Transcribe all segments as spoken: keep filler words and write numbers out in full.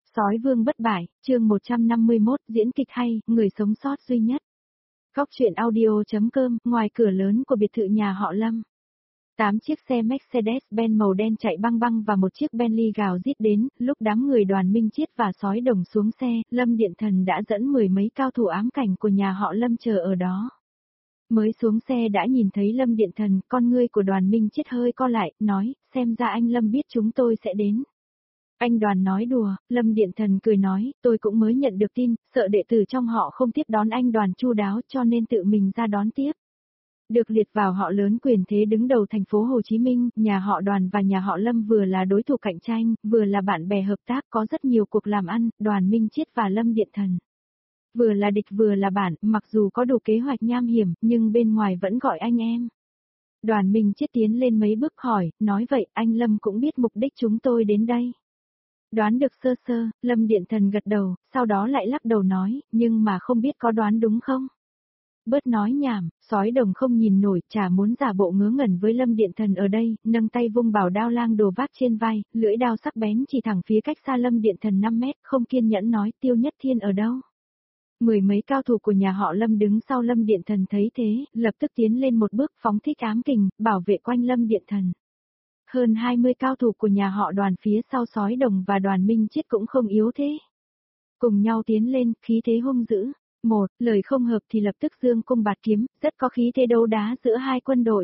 Sói vương bất bại, chương một trăm năm mươi mốt, diễn kịch hay, người sống sót duy nhất. Góc truyện audio.com, ngoài cửa lớn của biệt thự nhà họ Lâm. Tám chiếc xe Mercedes-Benz màu đen chạy băng băng và một chiếc Bentley gào rít đến, lúc đám người Đoàn Minh Chiết và Sói Đồng xuống xe, Lâm Điện Thần đã dẫn mười mấy cao thủ ám cảnh của nhà họ Lâm chờ ở đó. Mới xuống xe đã nhìn thấy Lâm Điện Thần, con ngươi của Đoàn Minh Chiết hơi co lại, nói, xem ra anh Lâm biết chúng tôi sẽ đến. Anh Đoàn nói đùa, Lâm Điện Thần cười nói, tôi cũng mới nhận được tin, sợ đệ tử trong họ không tiếp đón anh Đoàn chu đáo cho nên tự mình ra đón tiếp. Được liệt vào họ lớn quyền thế đứng đầu thành phố Hồ Chí Minh, nhà họ Đoàn và nhà họ Lâm vừa là đối thủ cạnh tranh, vừa là bạn bè hợp tác, có rất nhiều cuộc làm ăn, Đoàn Minh Chiết và Lâm Điện Thần. Vừa là địch vừa là bạn, mặc dù có đủ kế hoạch nham hiểm, nhưng bên ngoài vẫn gọi anh em. Đoàn Minh Chiết tiến lên mấy bước hỏi, nói vậy anh Lâm cũng biết mục đích chúng tôi đến đây. Đoán được sơ sơ, Lâm Điện Thần gật đầu, sau đó lại lắc đầu nói, nhưng mà không biết có đoán đúng không? Bớt nói nhảm, Sói Đồng không nhìn nổi, chả muốn giả bộ ngớ ngẩn với Lâm Điện Thần ở đây, nâng tay vung bảo đao lang đồ vác trên vai, lưỡi đao sắc bén chỉ thẳng phía cách xa Lâm Điện Thần năm mét, không kiên nhẫn nói, Tiêu Nhất Thiên ở đâu? Mười mấy cao thủ của nhà họ Lâm đứng sau Lâm Điện Thần thấy thế, lập tức tiến lên một bước phóng thích ám kình, bảo vệ quanh Lâm Điện Thần. Hơn hai mươi cao thủ của nhà họ Đoàn phía sau Sói Đồng và Đoàn Minh Chiết cũng không yếu thế. Cùng nhau tiến lên, khí thế hung dữ. Một, lời không hợp thì lập tức giương cung bạt kiếm, rất có khí thế đấu đá giữa hai quân đội.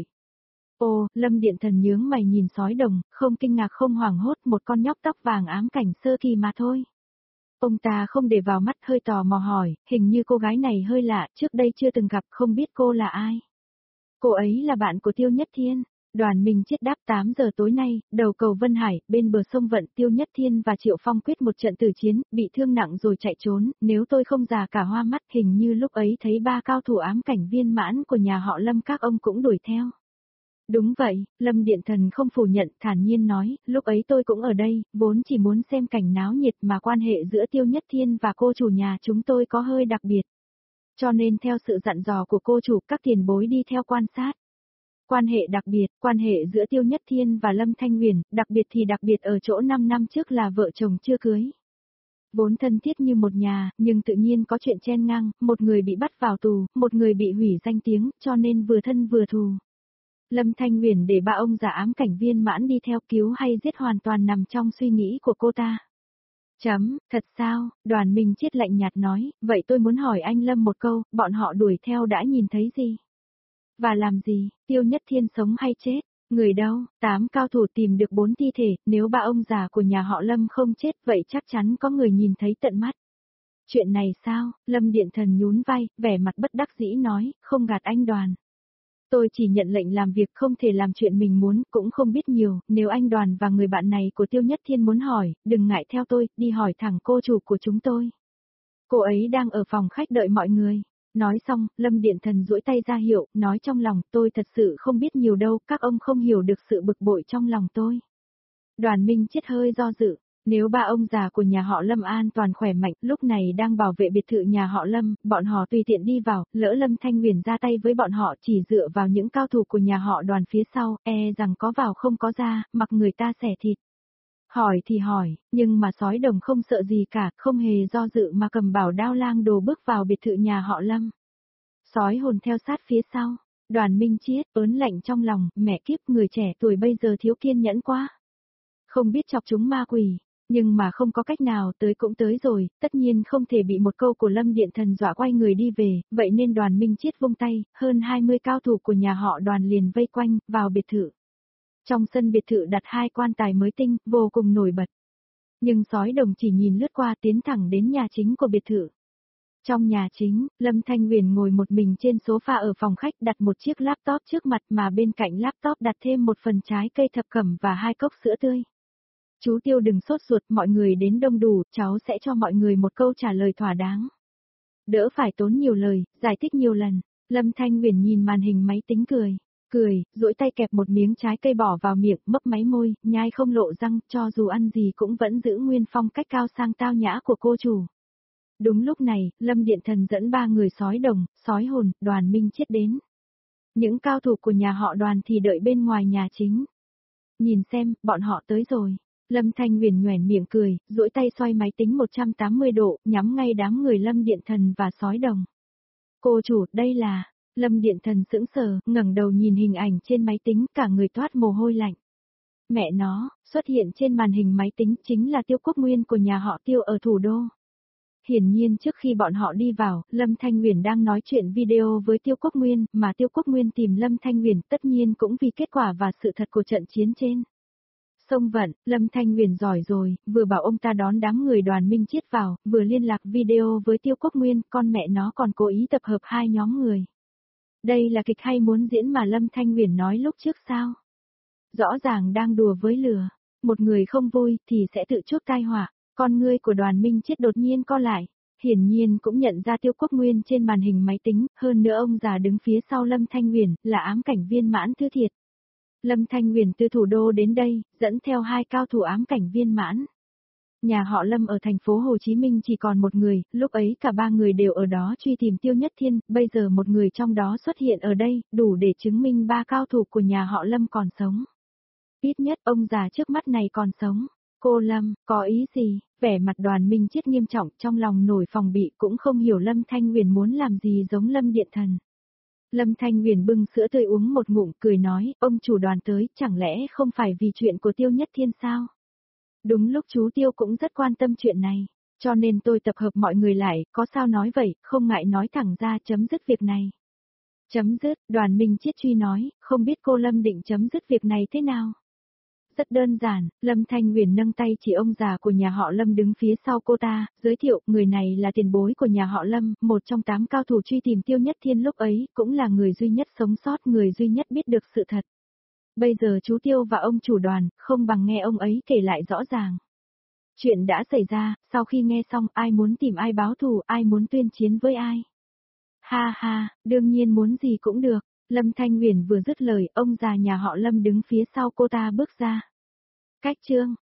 Ồ, Lâm Điện Thần nhướng mày nhìn Sói Đồng, không kinh ngạc không hoảng hốt, một con nhóc tóc vàng ám cảnh sơ kỳ mà thôi. Ông ta không để vào mắt, hơi tò mò hỏi, hình như cô gái này hơi lạ, trước đây chưa từng gặp, không biết cô là ai. Cô ấy là bạn của Tiêu Nhất Thiên. Đoàn Minh Chiết đáp tám giờ tối nay, đầu cầu Vân Hải, bên bờ sông Vận, Tiêu Nhất Thiên và Triệu Phong quyết một trận tử chiến, bị thương nặng rồi chạy trốn, nếu tôi không già cả hoa mắt, hình như lúc ấy thấy ba cao thủ ám cảnh viên mãn của nhà họ Lâm các ông cũng đuổi theo. Đúng vậy, Lâm Điện Thần không phủ nhận, thản nhiên nói, lúc ấy tôi cũng ở đây, vốn chỉ muốn xem cảnh náo nhiệt mà quan hệ giữa Tiêu Nhất Thiên và cô chủ nhà chúng tôi có hơi đặc biệt. Cho nên theo sự dặn dò của cô chủ, các tiền bối đi theo quan sát. Quan hệ đặc biệt, quan hệ giữa Tiêu Nhất Thiên và Lâm Thanh Huyền, đặc biệt thì đặc biệt ở chỗ năm năm trước là vợ chồng chưa cưới. Vốn thân thiết như một nhà, nhưng tự nhiên có chuyện chen ngang, một người bị bắt vào tù, một người bị hủy danh tiếng, cho nên vừa thân vừa thù. Lâm Thanh Huyền để ba ông già ám cảnh viên mãn đi theo cứu hay giết hoàn toàn nằm trong suy nghĩ của cô ta. Chấm, thật sao, Đoàn Minh Chiết lạnh nhạt nói, vậy tôi muốn hỏi anh Lâm một câu, bọn họ đuổi theo đã nhìn thấy gì? Và làm gì, Tiêu Nhất Thiên sống hay chết? Người đâu? Tám cao thủ tìm được bốn thi thể, nếu ba ông già của nhà họ Lâm không chết vậy chắc chắn có người nhìn thấy tận mắt. Chuyện này sao? Lâm Điện Thần nhún vai, vẻ mặt bất đắc dĩ nói, không gạt anh Đoàn. Tôi chỉ nhận lệnh làm việc không thể làm chuyện mình muốn, cũng không biết nhiều, nếu anh Đoàn và người bạn này của Tiêu Nhất Thiên muốn hỏi, đừng ngại theo tôi, đi hỏi thẳng cô chủ của chúng tôi. Cô ấy đang ở phòng khách đợi mọi người. Nói xong, Lâm Điện Thần duỗi tay ra hiệu, nói trong lòng, tôi thật sự không biết nhiều đâu, các ông không hiểu được sự bực bội trong lòng tôi. Đoàn Minh Chiết hơi do dự, nếu ba ông già của nhà họ Lâm an toàn khỏe mạnh, lúc này đang bảo vệ biệt thự nhà họ Lâm, bọn họ tùy tiện đi vào, lỡ Lâm Thanh Huyền ra tay với bọn họ chỉ dựa vào những cao thủ của nhà họ Đoàn phía sau, e rằng có vào không có ra, mặc người ta xẻ thịt. Hỏi thì hỏi, nhưng mà Sói Đồng không sợ gì cả, không hề do dự mà cầm bảo đao lang đồ bước vào biệt thự nhà họ Lâm. Sói hồn theo sát phía sau, Đoàn Minh Chiết ớn lạnh trong lòng, mẹ kiếp người trẻ tuổi bây giờ thiếu kiên nhẫn quá. Không biết chọc chúng ma quỷ, nhưng mà không có cách nào, tới cũng tới rồi, tất nhiên không thể bị một câu của Lâm Điện Thần dọa quay người đi về, vậy nên Đoàn Minh Chiết vung tay, hơn hai mươi cao thủ của nhà họ Đoàn liền vây quanh, vào biệt thự. Trong sân biệt thự đặt hai quan tài mới tinh, vô cùng nổi bật. Nhưng Sói Đồng chỉ nhìn lướt qua tiến thẳng đến nhà chính của biệt thự. Trong nhà chính, Lâm Thanh Huyền ngồi một mình trên sofa ở phòng khách đặt một chiếc laptop trước mặt mà bên cạnh laptop đặt thêm một phần trái cây thập cẩm và hai cốc sữa tươi. Chú Tiêu đừng sốt ruột, mọi người đến đông đủ, cháu sẽ cho mọi người một câu trả lời thỏa đáng. Đỡ phải tốn nhiều lời, giải thích nhiều lần. Lâm Thanh Huyền nhìn màn hình máy tính cười. Cười, duỗi tay kẹp một miếng trái cây bỏ vào miệng, mấp máy môi, nhai không lộ răng, cho dù ăn gì cũng vẫn giữ nguyên phong cách cao sang tao nhã của cô chủ. Đúng lúc này, Lâm Điện Thần dẫn ba người Sói Đồng, Sói Hồn, Đoàn Minh Chiết đến. Những cao thủ của nhà họ Đoàn thì đợi bên ngoài nhà chính. Nhìn xem, bọn họ tới rồi. Lâm Thanh Huyền nhoẻn miệng cười, duỗi tay xoay máy tính một trăm tám mươi độ, nhắm ngay đám người Lâm Điện Thần và sói đồng. Cô chủ, đây là... Lâm Điện Thần sững sờ, ngẩng đầu nhìn hình ảnh trên máy tính, cả người toát mồ hôi lạnh. Mẹ nó, xuất hiện trên màn hình máy tính chính là Tiêu Quốc Nguyên của nhà họ Tiêu ở thủ đô. Hiển nhiên trước khi bọn họ đi vào, Lâm Thanh Huyền đang nói chuyện video với Tiêu Quốc Nguyên, mà Tiêu Quốc Nguyên tìm Lâm Thanh Huyền tất nhiên cũng vì kết quả và sự thật của trận chiến trên. Xông vận, Lâm Thanh Huyền giỏi rồi, vừa bảo ông ta đón đám người Đoàn Minh Chiết vào, vừa liên lạc video với Tiêu Quốc Nguyên, con mẹ nó còn cố ý tập hợp hai nhóm người. Đây là kịch hay muốn diễn mà Lâm Thanh Huyền nói lúc trước sao? Rõ ràng đang đùa với lửa, một người không vui thì sẽ tự chuốc tai họa. Con ngươi của Đoàn Minh Chiết đột nhiên co lại, hiển nhiên cũng nhận ra Tiêu Quốc Nguyên trên màn hình máy tính, hơn nữa ông già đứng phía sau Lâm Thanh Huyền, là ám cảnh viên mãn Thư Thiệt. Lâm Thanh Huyền từ thủ đô đến đây, dẫn theo hai cao thủ ám cảnh viên mãn. Nhà họ Lâm ở thành phố Hồ Chí Minh chỉ còn một người, lúc ấy cả ba người đều ở đó truy tìm Tiêu Nhất Thiên, bây giờ một người trong đó xuất hiện ở đây, đủ để chứng minh ba cao thủ của nhà họ Lâm còn sống. Ít nhất ông già trước mắt này còn sống. Cô Lâm, có ý gì? Vẻ mặt Đoàn Minh Chiết nghiêm trọng, trong lòng nổi phòng bị, cũng không hiểu Lâm Thanh Huyền muốn làm gì giống Lâm Điện Thần. Lâm Thanh Huyền bưng sữa tươi uống một ngụm, cười nói, ông chủ Đoàn tới, chẳng lẽ không phải vì chuyện của Tiêu Nhất Thiên sao? Đúng lúc chú Tiêu cũng rất quan tâm chuyện này, cho nên tôi tập hợp mọi người lại, có sao nói vậy, không ngại nói thẳng ra chấm dứt việc này. Chấm dứt, Đoàn Minh Chiết truy nói, không biết cô Lâm định chấm dứt việc này thế nào? Rất đơn giản, Lâm Thanh Huyền nâng tay chỉ ông già của nhà họ Lâm đứng phía sau cô ta, giới thiệu, người này là tiền bối của nhà họ Lâm, một trong tám cao thủ truy tìm Tiêu Nhất Thiên lúc ấy, cũng là người duy nhất sống sót, người duy nhất biết được sự thật. Bây giờ chú Tiêu và ông chủ Đoàn, không bằng nghe ông ấy kể lại rõ ràng. Chuyện đã xảy ra, sau khi nghe xong, ai muốn tìm ai báo thù, ai muốn tuyên chiến với ai. Ha ha, đương nhiên muốn gì cũng được. Lâm Thanh Huyền vừa dứt lời, ông già nhà họ Lâm đứng phía sau cô ta bước ra. Cách chương